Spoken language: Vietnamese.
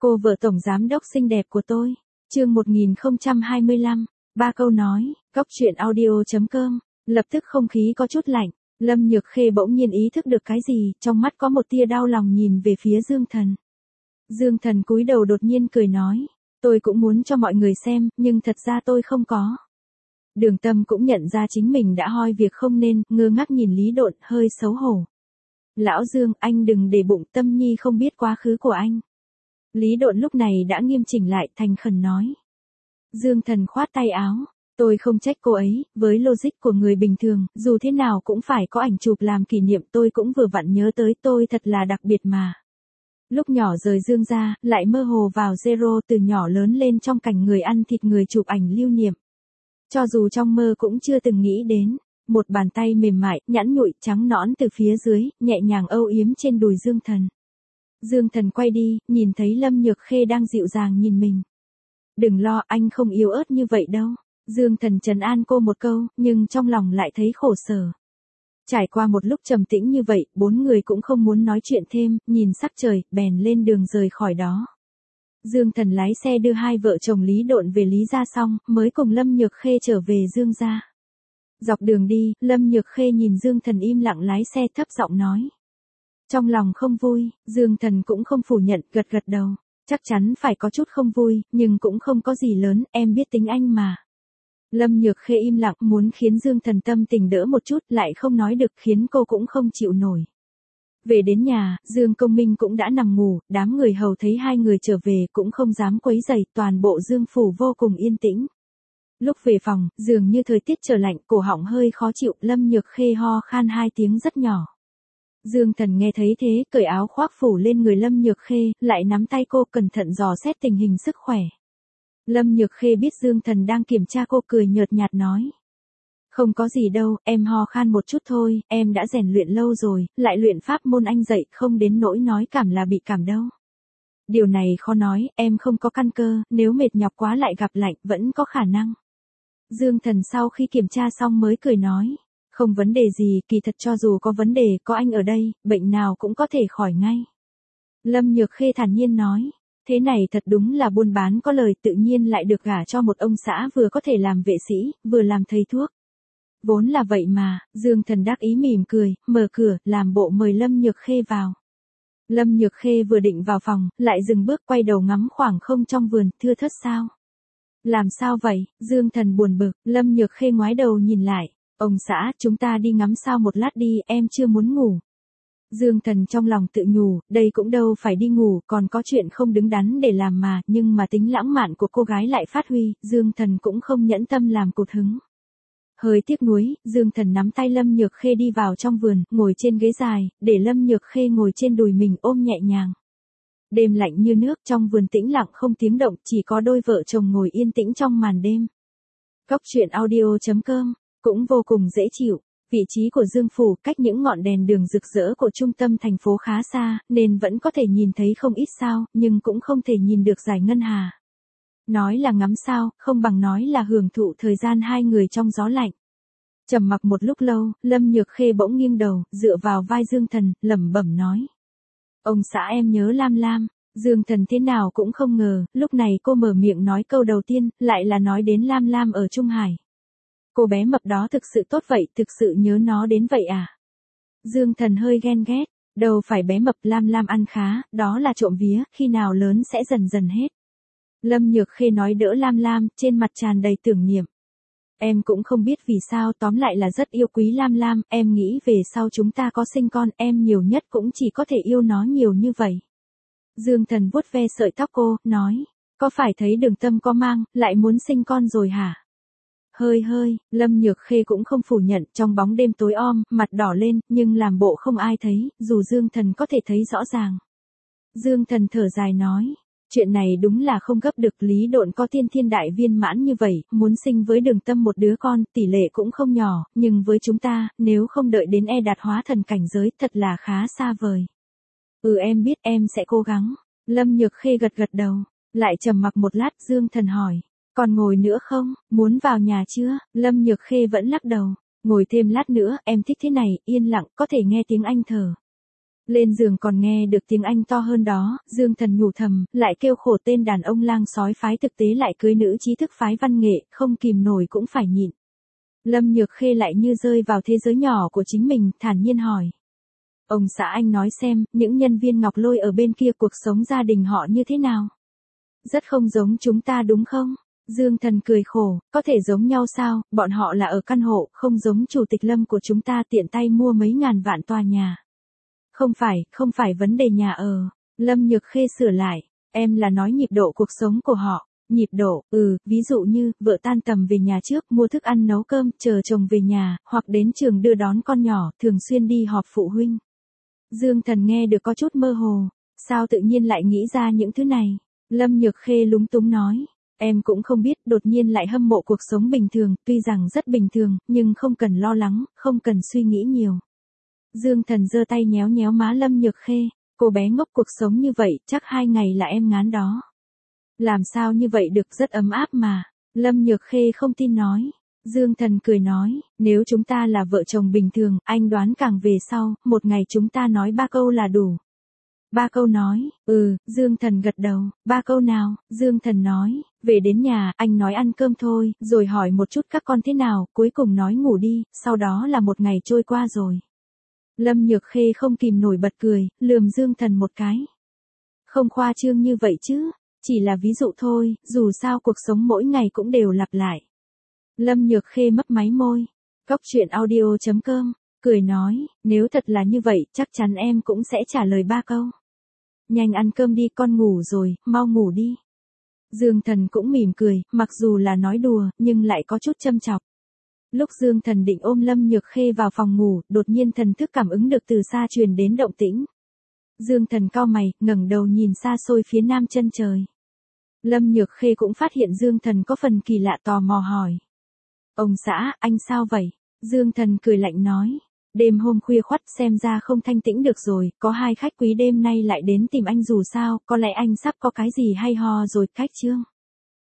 Cô vợ tổng giám đốc xinh đẹp của tôi. Chương 1025, ba câu nói, góc truyện audio.com. Lập tức không khí có chút lạnh, Lâm Nhược Khê bỗng nhiên ý thức được cái gì, trong mắt có một tia đau lòng nhìn về phía Dương Thần. Dương Thần cúi đầu đột nhiên cười nói, tôi cũng muốn cho mọi người xem, nhưng thật ra tôi không có. Đường Tâm cũng nhận ra chính mình đã hoi việc không nên, ngơ ngác nhìn Lý Độn, hơi xấu hổ. Lão Dương, anh đừng để bụng, Tâm Nhi không biết quá khứ của anh. Lý Độn lúc này đã nghiêm chỉnh lại, thành khẩn nói. Dương Thần khoát tay áo, tôi không trách cô ấy, với logic của người bình thường, dù thế nào cũng phải có ảnh chụp làm kỷ niệm, tôi cũng vừa vặn nhớ tới, tôi thật là đặc biệt mà. Lúc nhỏ rời Dương ra, lại mơ hồ vào Zero, từ nhỏ lớn lên trong cảnh người ăn thịt người chụp ảnh lưu niệm. Cho dù trong mơ cũng chưa từng nghĩ đến, một bàn tay mềm mại, nhẵn nhụi, trắng nõn từ phía dưới, nhẹ nhàng âu yếm trên đùi Dương Thần. Dương Thần quay đi, nhìn thấy Lâm Nhược Khê đang dịu dàng nhìn mình. Đừng lo, anh không yếu ớt như vậy đâu. Dương Thần trấn an cô một câu, nhưng trong lòng lại thấy khổ sở. Trải qua một lúc trầm tĩnh như vậy, bốn người cũng không muốn nói chuyện thêm, nhìn sắc trời, bèn lên đường rời khỏi đó. Dương Thần lái xe đưa hai vợ chồng Lý Độn về Lý gia xong, mới cùng Lâm Nhược Khê trở về Dương gia. Dọc đường đi, Lâm Nhược Khê nhìn Dương Thần im lặng lái xe, thấp giọng nói. Trong lòng không vui, Dương Thần cũng không phủ nhận, gật gật đầu. Chắc chắn phải có chút không vui, nhưng cũng không có gì lớn, em biết tính anh mà. Lâm Nhược Khê im lặng, muốn khiến Dương Thần tâm tình đỡ một chút, lại không nói được, khiến cô cũng không chịu nổi. Về đến nhà, Dương Công Minh cũng đã nằm ngủ, đám người hầu thấy hai người trở về cũng không dám quấy rầy, toàn bộ Dương phủ vô cùng yên tĩnh. Lúc về phòng, dường như thời tiết trở lạnh, cổ họng hơi khó chịu, Lâm Nhược Khê ho khan hai tiếng rất nhỏ. Dương Thần nghe thấy thế, cởi áo khoác phủ lên người Lâm Nhược Khê, lại nắm tay cô cẩn thận dò xét tình hình sức khỏe. Lâm Nhược Khê biết Dương Thần đang kiểm tra cô, cười nhợt nhạt nói. Không có gì đâu, em ho khan một chút thôi, em đã rèn luyện lâu rồi, lại luyện pháp môn anh dạy, không đến nỗi nói cảm là bị cảm đâu. Điều này khó nói, em không có căn cơ, nếu mệt nhọc quá lại gặp lạnh, vẫn có khả năng. Dương Thần sau khi kiểm tra xong mới cười nói. Không vấn đề gì, kỳ thật cho dù có vấn đề, có anh ở đây, bệnh nào cũng có thể khỏi ngay. Lâm Nhược Khê thản nhiên nói. Thế này thật đúng là buôn bán có lời, tự nhiên lại được gả cho một ông xã vừa có thể làm vệ sĩ, vừa làm thầy thuốc. Vốn là vậy mà, Dương Thần đắc ý mỉm cười, mở cửa, làm bộ mời Lâm Nhược Khê vào. Lâm Nhược Khê vừa định vào phòng, lại dừng bước, quay đầu ngắm khoảng không trong vườn, thưa thớt sao? Làm sao vậy? Dương Thần buồn bực, Lâm Nhược Khê ngoái đầu nhìn lại. Ông xã, chúng ta đi ngắm sao một lát đi, em chưa muốn ngủ. Dương Thần trong lòng tự nhủ, đây cũng đâu phải đi ngủ, còn có chuyện không đứng đắn để làm mà, nhưng mà tính lãng mạn của cô gái lại phát huy, Dương Thần cũng không nhẫn tâm làm cụt hứng. Hơi tiếc nuối, Dương Thần nắm tay Lâm Nhược Khê đi vào trong vườn, ngồi trên ghế dài, để Lâm Nhược Khê ngồi trên đùi mình ôm nhẹ nhàng. Đêm lạnh như nước, trong vườn tĩnh lặng không tiếng động, chỉ có đôi vợ chồng ngồi yên tĩnh trong màn đêm. Góc truyện audio.com cũng vô cùng dễ chịu. Vị trí của Dương phủ cách những ngọn đèn đường rực rỡ của trung tâm thành phố khá xa, nên vẫn có thể nhìn thấy không ít sao, nhưng cũng không thể nhìn được dải ngân hà. Nói là ngắm sao, không bằng nói là hưởng thụ thời gian hai người trong gió lạnh. Trầm mặc một lúc lâu, Lâm Nhược Khê bỗng nghiêng đầu, dựa vào vai Dương Thần, lẩm bẩm nói. Ông xã em nhớ Lam Lam. Dương Thần thế nào cũng không ngờ, lúc này cô mở miệng nói câu đầu tiên, lại là nói đến Lam Lam ở Trung Hải. Cô bé mập đó thực sự tốt vậy, thực sự nhớ nó đến vậy à? Dương Thần hơi ghen ghét, đâu phải bé mập, Lam Lam ăn khá, đó là trộm vía, khi nào lớn sẽ dần dần hết. Lâm Nhược Khê nói đỡ Lam Lam, trên mặt tràn đầy tưởng niệm. Em cũng không biết vì sao, tóm lại là rất yêu quý Lam Lam, em nghĩ về sau chúng ta có sinh con, em nhiều nhất cũng chỉ có thể yêu nó nhiều như vậy. Dương Thần vuốt ve sợi tóc cô, nói, có phải thấy Đường Tâm có mang, lại muốn sinh con rồi hả? Hơi, Lâm Nhược Khê cũng không phủ nhận, trong bóng đêm tối om, mặt đỏ lên, nhưng làm bộ không ai thấy, dù Dương Thần có thể thấy rõ ràng. Dương Thần thở dài nói, chuyện này đúng là không gấp được, Lý Độn có tiên thiên đại viên mãn như vậy, muốn sinh với Đường Tâm một đứa con, tỷ lệ cũng không nhỏ, nhưng với chúng ta, nếu không đợi đến đạt hóa thần cảnh giới, thật là khá xa vời. Em biết, em sẽ cố gắng. Lâm Nhược Khê gật gật đầu, lại trầm mặc một lát, Dương Thần hỏi. Còn ngồi nữa không, muốn vào nhà chưa? Lâm Nhược Khê vẫn lắc đầu. Ngồi thêm lát nữa, em thích thế này, yên lặng, có thể nghe tiếng anh thở. Lên giường còn nghe được tiếng Anh to hơn đó, Dương Thần nhủ thầm, lại kêu khổ tên đàn ông lang sói phái thực tế lại cưới nữ trí thức phái văn nghệ, không kìm nổi cũng phải nhịn. Lâm Nhược Khê lại như rơi vào thế giới nhỏ của chính mình, thản nhiên hỏi. Ông xã anh nói xem, những nhân viên Ngọc Lôi ở bên kia cuộc sống gia đình họ như thế nào? Rất không giống chúng ta đúng không? Dương Thần cười khổ, có thể giống nhau sao, bọn họ là ở căn hộ, không giống chủ tịch Lâm của chúng ta tiện tay mua mấy ngàn vạn tòa nhà. Không phải vấn đề nhà ở. Lâm Nhược Khê sửa lại, em là nói nhịp độ cuộc sống của họ. Nhịp độ, ví dụ như, vợ tan tầm về nhà trước, mua thức ăn nấu cơm, chờ chồng về nhà, hoặc đến trường đưa đón con nhỏ, thường xuyên đi họp phụ huynh. Dương Thần nghe được có chút mơ hồ, sao tự nhiên lại nghĩ ra những thứ này? Lâm Nhược Khê lúng túng nói, em cũng không biết, đột nhiên lại hâm mộ cuộc sống bình thường, tuy rằng rất bình thường, nhưng không cần lo lắng, không cần suy nghĩ nhiều. Dương Thần giơ tay nhéo nhéo má Lâm Nhược Khê, cô bé ngốc cuộc sống như vậy, chắc 2 ngày là em ngán đó. Làm sao như vậy được, rất ấm áp mà. Lâm Nhược Khê không tin nói. Dương Thần cười nói, nếu chúng ta là vợ chồng bình thường, anh đoán càng về sau, một ngày chúng ta nói 3 câu là đủ. 3 câu nói, Dương Thần gật đầu, 3 câu nào, Dương Thần nói, về đến nhà, anh nói ăn cơm thôi, rồi hỏi một chút các con thế nào, cuối cùng nói ngủ đi, sau đó là một ngày trôi qua rồi. Lâm Nhược Khê không kìm nổi bật cười, lườm Dương Thần một cái. Không khoa trương như vậy chứ, chỉ là ví dụ thôi, dù sao cuộc sống mỗi ngày cũng đều lặp lại. Lâm Nhược Khê mấp máy môi, Cóc Truyện Audio.com, cười nói, nếu thật là như vậy, chắc chắn em cũng sẽ trả lời 3 câu. Nhanh ăn cơm đi, con ngủ rồi, mau ngủ đi. Dương Thần cũng mỉm cười, mặc dù là nói đùa, nhưng lại có chút châm chọc. Lúc Dương Thần định ôm Lâm Nhược Khê vào phòng ngủ, đột nhiên thần thức cảm ứng được từ xa truyền đến động tĩnh. Dương Thần cau mày, ngẩng đầu nhìn xa xôi phía nam chân trời. Lâm Nhược Khê cũng phát hiện Dương Thần có phần kỳ lạ, tò mò hỏi. Ông xã, anh sao vậy? Dương Thần cười lạnh nói. Đêm hôm khuya khoắt xem ra không thanh tĩnh được rồi, có 2 khách quý đêm nay lại đến tìm anh dù sao, có lẽ anh sắp có cái gì hay ho rồi, khách Trương.